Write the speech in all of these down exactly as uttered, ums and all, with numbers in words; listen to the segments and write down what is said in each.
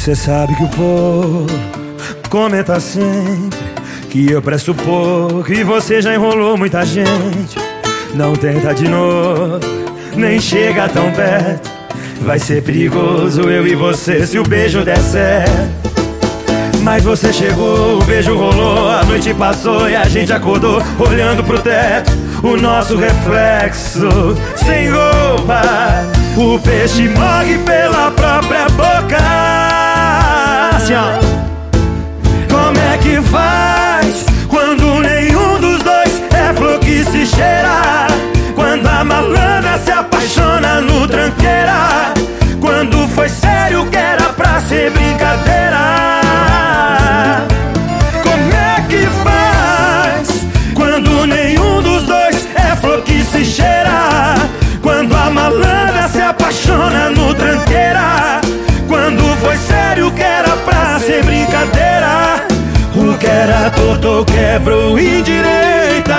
Você sabe que o povo comenta sempre que eu presto pouco e você já enrolou muita gente. Não tenta de novo, nem chega tão perto. Vai ser perigoso eu e você se o beijo der certo. Mas você chegou, o beijo rolou, a noite passou e a gente acordou olhando pro teto, o nosso reflexo sem roupa. O peixe morre pela própria boca. Assim, ó. Como é que faz quando nenhum dos dois é flor que se cheira? Quando a malandra se apaixona no tranqueira? Quando foi sério que era pra ser brincadeira? Como é que faz quando nenhum dos dois é flor que se cheira? Quando a malandra se apaixona no tranqueira? Quando foi sério que era pra ser brincadeira? O que era torto quebrou indireita.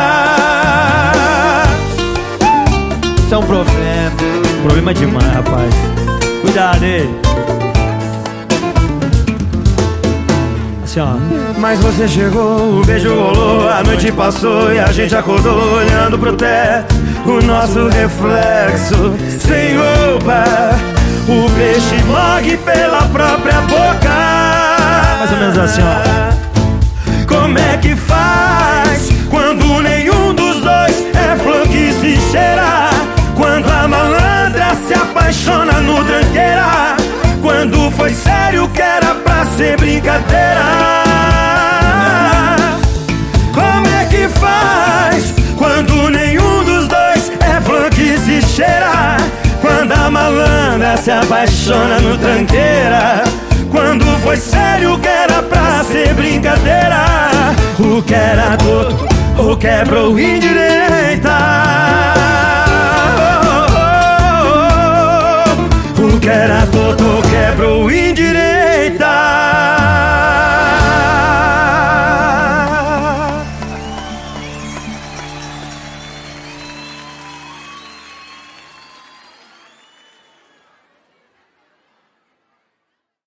Isso é um problema. Problema demais, rapaz. Cuidado aí. Assim, ó. Mas você chegou, o beijo rolou, a noite passou e a gente acordou olhando pro teto, o nosso reflexo sem roupa. O peixe morre pela própria boca. Mais ou menos assim, ó. Como é que faz quando nenhum dos dois é flor que se cheira? Quando a malandra se apaixona no tranqueira? Quando foi sério que era pra ser brincadeira? Como é que faz quando nenhum dos dois é flor que se cheira? Quando a malandra se apaixona no tranqueira? Quando foi sério que era pra ser brincadeira? O que era torto, o quebrou indireita.